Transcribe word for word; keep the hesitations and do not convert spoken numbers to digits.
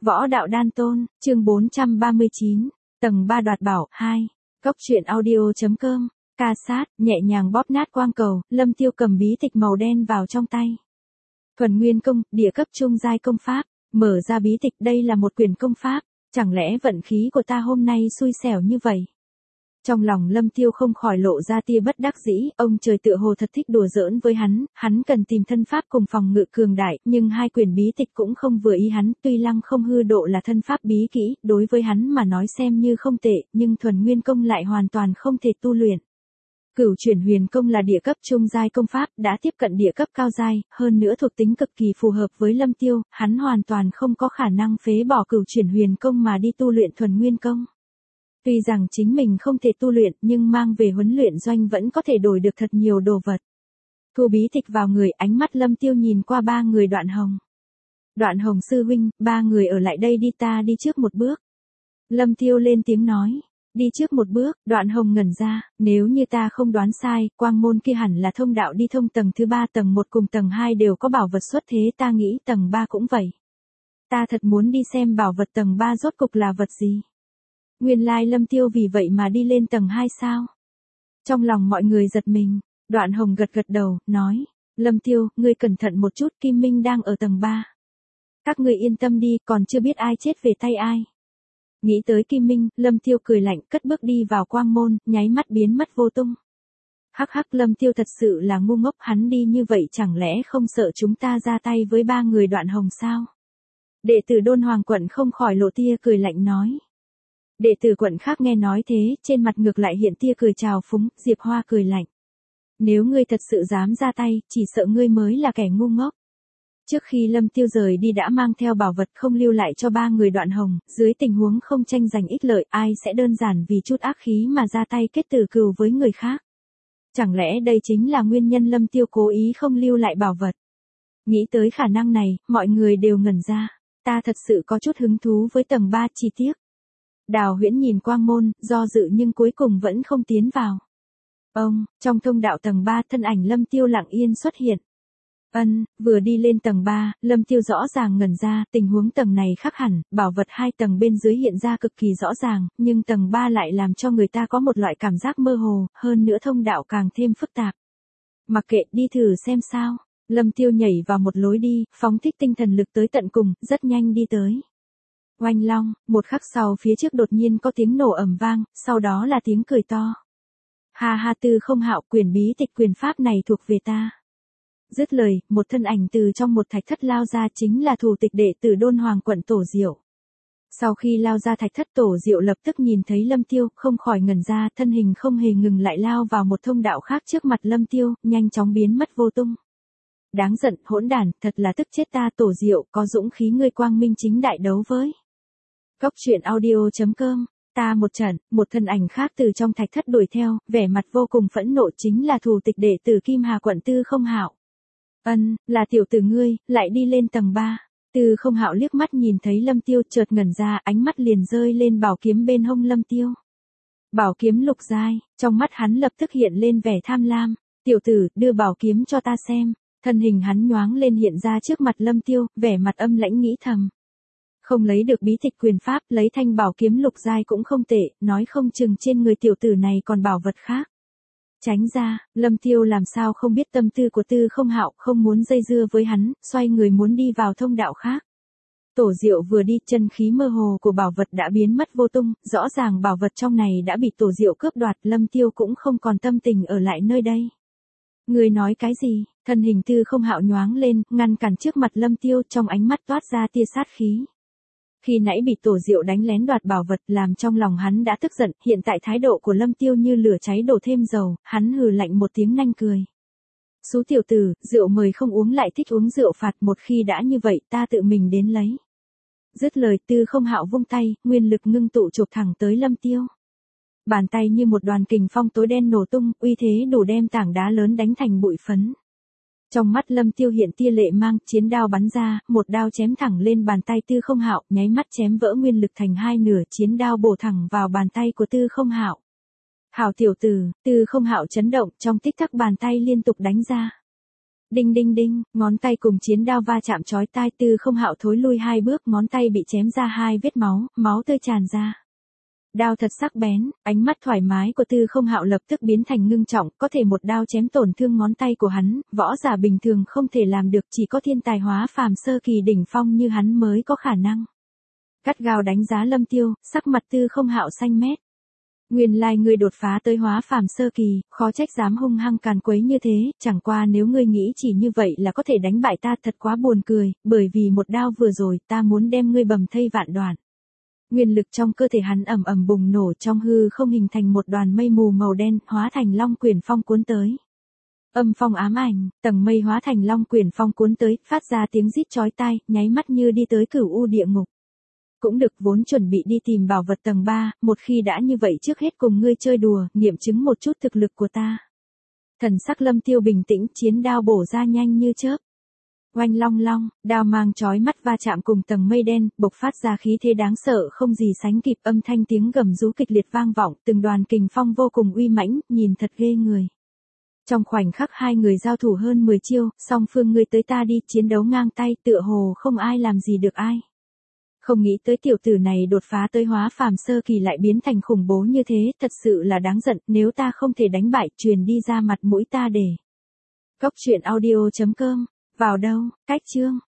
Võ đạo đan tôn, chương bốn trăm ba mươi chín, tầng ba đoạt bảo, hai. Cốc truyện audio.com, ca sát, nhẹ nhàng bóp nát quang cầu, Lâm Tiêu cầm bí tịch màu đen vào trong tay. Thuần Nguyên Công, địa cấp trung giai công pháp, mở ra bí tịch, đây là một quyển công pháp, chẳng lẽ vận khí của ta hôm nay xui xẻo như vậy? Trong lòng Lâm Tiêu không khỏi lộ ra tia bất đắc dĩ, ông trời tựa hồ thật thích đùa giỡn với hắn, hắn cần tìm thân pháp cùng phòng ngự cường đại, nhưng hai quyển bí tịch cũng không vừa ý hắn, tuy lăng không hư độ là thân pháp bí kỹ, đối với hắn mà nói xem như không tệ, nhưng Thuần Nguyên Công lại hoàn toàn không thể tu luyện. Cửu Chuyển Huyền Công là địa cấp trung giai công pháp, đã tiếp cận địa cấp cao giai, hơn nữa thuộc tính cực kỳ phù hợp với Lâm Tiêu, hắn hoàn toàn không có khả năng phế bỏ Cửu Chuyển Huyền Công mà đi tu luyện Thuần Nguyên Công. Tuy rằng chính mình không thể tu luyện nhưng mang về huấn luyện doanh vẫn có thể đổi được thật nhiều đồ vật. Thu bí tịch vào người, ánh mắt Lâm Tiêu nhìn qua ba người Đoạn Hồng. Đoạn Hồng sư huynh, ba người ở lại đây đi, ta đi trước một bước. Lâm Tiêu lên tiếng nói. Đi trước một bước, Đoạn Hồng ngẩn ra, nếu như ta không đoán sai, quang môn kia hẳn là thông đạo đi thông tầng thứ ba, tầng một cùng tầng hai đều có bảo vật xuất thế, ta nghĩ tầng ba cũng vậy. Ta thật muốn đi xem bảo vật tầng ba rốt cục là vật gì. Nguyên lai Lâm Tiêu vì vậy mà đi lên tầng hai sao? Trong lòng mọi người giật mình, Đoạn Hồng gật gật đầu, nói, Lâm Tiêu, ngươi cẩn thận một chút, Kim Minh đang ở tầng ba. Các ngươi yên tâm đi, còn chưa biết ai chết về tay ai. Nghĩ tới Kim Minh, Lâm Tiêu cười lạnh, cất bước đi vào quang môn, nháy mắt biến mất vô tung. Hắc hắc, Lâm Tiêu thật sự là ngu ngốc, hắn đi như vậy chẳng lẽ không sợ chúng ta ra tay với ba người Đoạn Hồng sao? Đệ tử Đôn Hoàng quận không khỏi lộ tia cười lạnh nói. Đệ tử quận khác nghe nói thế, trên mặt ngược lại hiện tia cười trào phúng, Diệp Hoa cười lạnh. Nếu ngươi thật sự dám ra tay, chỉ sợ ngươi mới là kẻ ngu ngốc. Trước khi Lâm Tiêu rời đi đã mang theo bảo vật không lưu lại cho ba người Đoạn Hồng, dưới tình huống không tranh giành ích lợi, ai sẽ đơn giản vì chút ác khí mà ra tay kết tử cừu với người khác. Chẳng lẽ đây chính là nguyên nhân Lâm Tiêu cố ý không lưu lại bảo vật? Nghĩ tới khả năng này, mọi người đều ngẩn ra. Ta thật sự có chút hứng thú với tầng ba, chi tiết. Đào Huyễn nhìn quang môn, do dự nhưng cuối cùng vẫn không tiến vào. Ông, trong thông đạo tầng ba, thân ảnh Lâm Tiêu lặng yên xuất hiện. Ân, vừa đi lên tầng ba, Lâm Tiêu rõ ràng ngẩn ra, tình huống tầng này khác hẳn, bảo vật hai tầng bên dưới hiện ra cực kỳ rõ ràng, nhưng tầng ba lại làm cho người ta có một loại cảm giác mơ hồ, hơn nữa thông đạo càng thêm phức tạp. Mặc kệ, đi thử xem sao. Lâm Tiêu nhảy vào một lối đi, phóng thích tinh thần lực tới tận cùng, rất nhanh đi tới. Oanh long, một khắc sau phía trước đột nhiên có tiếng nổ ầm vang, sau đó là tiếng cười to. Ha ha, Tư Không Hạo, quyền bí tịch quyền pháp này thuộc về ta. Dứt lời, một thân ảnh từ trong một thạch thất lao ra, chính là thủ tịch đệ tử Đôn Hoàng quận Tổ Diệu. Sau khi lao ra thạch thất, Tổ Diệu lập tức nhìn thấy Lâm Tiêu, không khỏi ngẩn ra, thân hình không hề ngừng lại lao vào một thông đạo khác trước mặt Lâm Tiêu, nhanh chóng biến mất vô tung. Đáng giận, hỗn đản, thật là tức chết ta. Tổ Diệu, có dũng khí ngươi quang minh chính đại đấu với. Cốc truyện audio.com, ta một trận, một thân ảnh khác từ trong thạch thất đuổi theo, vẻ mặt vô cùng phẫn nộ, chính là thủ tịch đệ tử Kim Hà quận Tư Không Hạo. Ân, là tiểu tử ngươi, lại đi lên tầng ba. Tư Không Hạo liếc mắt nhìn thấy Lâm Tiêu, chợt ngẩn ra, ánh mắt liền rơi lên bảo kiếm bên hông Lâm Tiêu. Bảo kiếm lục giai, trong mắt hắn lập tức hiện lên vẻ tham lam. Tiểu tử, đưa bảo kiếm cho ta xem. Thân hình hắn nhoáng lên hiện ra trước mặt Lâm Tiêu, vẻ mặt âm lãnh nghĩ thầm. Không lấy được bí tịch quyền pháp, lấy thanh bảo kiếm lục giai cũng không tệ, nói không chừng trên người tiểu tử này còn bảo vật khác. Tránh ra, Lâm Tiêu làm sao không biết tâm tư của Tư Không Hạo, không muốn dây dưa với hắn, xoay người muốn đi vào thông đạo khác. Tổ Diệu vừa đi, chân khí mơ hồ của bảo vật đã biến mất vô tung, rõ ràng bảo vật trong này đã bị Tổ Diệu cướp đoạt, Lâm Tiêu cũng không còn tâm tình ở lại nơi đây. Người nói cái gì? Thân hình Tư Không Hạo nhoáng lên, ngăn cản trước mặt Lâm Tiêu, trong ánh mắt toát ra tia sát khí. Khi nãy bị Tổ Diệu đánh lén đoạt bảo vật, làm trong lòng hắn đã tức giận, hiện tại thái độ của Lâm Tiêu như lửa cháy đổ thêm dầu, hắn hừ lạnh một tiếng nanh cười. Xú tiểu tử, rượu mời không uống lại thích uống rượu phạt, một khi đã như vậy ta tự mình đến lấy. Dứt lời, Tư Không Hạo vung tay, nguyên lực ngưng tụ chụp thẳng tới Lâm Tiêu. Bàn tay như một đoàn kình phong tối đen nổ tung, uy thế đủ đem tảng đá lớn đánh thành bụi phấn. Trong mắt Lâm Tiêu hiện tia lệ mang, chiến đao bắn ra, một đao chém thẳng lên bàn tay Tư Không Hạo, nháy mắt chém vỡ nguyên lực thành hai nửa, chiến đao bổ thẳng vào bàn tay của Tư Không Hạo. Hảo tiểu tử, Tư Không Hạo chấn động, trong tích tắc bàn tay liên tục đánh ra. Đinh đinh đinh, ngón tay cùng chiến đao va chạm chói tai, Tư Không Hạo thối lui hai bước, ngón tay bị chém ra hai vết máu, máu tươi tràn ra. Đao thật sắc bén, ánh mắt thoải mái của Tư Không Hạo lập tức biến thành ngưng trọng, có thể một đao chém tổn thương ngón tay của hắn, võ giả bình thường không thể làm được, chỉ có thiên tài hóa phàm sơ kỳ đỉnh phong như hắn mới có khả năng. Cắt gao đánh giá Lâm Tiêu, sắc mặt Tư Không Hạo xanh mét. Nguyên lai ngươi đột phá tới hóa phàm sơ kỳ, khó trách dám hung hăng càn quấy như thế, chẳng qua nếu ngươi nghĩ chỉ như vậy là có thể đánh bại ta thật quá buồn cười, bởi vì một đao vừa rồi ta muốn đem ngươi bầm thây vạn đoạn. Nguyên lực trong cơ thể hắn ầm ầm bùng nổ, trong hư không hình thành một đoàn mây mù màu đen, hóa thành long quyển phong cuốn tới. Âm phong ám ảnh, tầng mây hóa thành long quyển phong cuốn tới, phát ra tiếng rít chói tai, nháy mắt như đi tới cửu u địa ngục. Cũng được, vốn chuẩn bị đi tìm bảo vật tầng ba, một khi đã như vậy trước hết cùng ngươi chơi đùa, nghiệm chứng một chút thực lực của ta. Thần sắc Lâm Tiêu bình tĩnh, chiến đao bổ ra nhanh như chớp. Oanh long long, đao mang chói mắt va chạm cùng tầng mây đen, bộc phát ra khí thế đáng sợ không gì sánh kịp, âm thanh tiếng gầm rú kịch liệt vang vọng, từng đoàn kình phong vô cùng uy mãnh, nhìn thật ghê người. Trong khoảnh khắc hai người giao thủ hơn mười chiêu, song phương ngươi tới ta đi, chiến đấu ngang tay, tựa hồ không ai làm gì được ai. Không nghĩ tới tiểu tử này đột phá tới hóa phàm sơ kỳ lại biến thành khủng bố như thế, thật sự là đáng giận, nếu ta không thể đánh bại, truyền đi ra mặt mũi ta để. Cốc truyện audio chấm com, vào đâu, cách chương.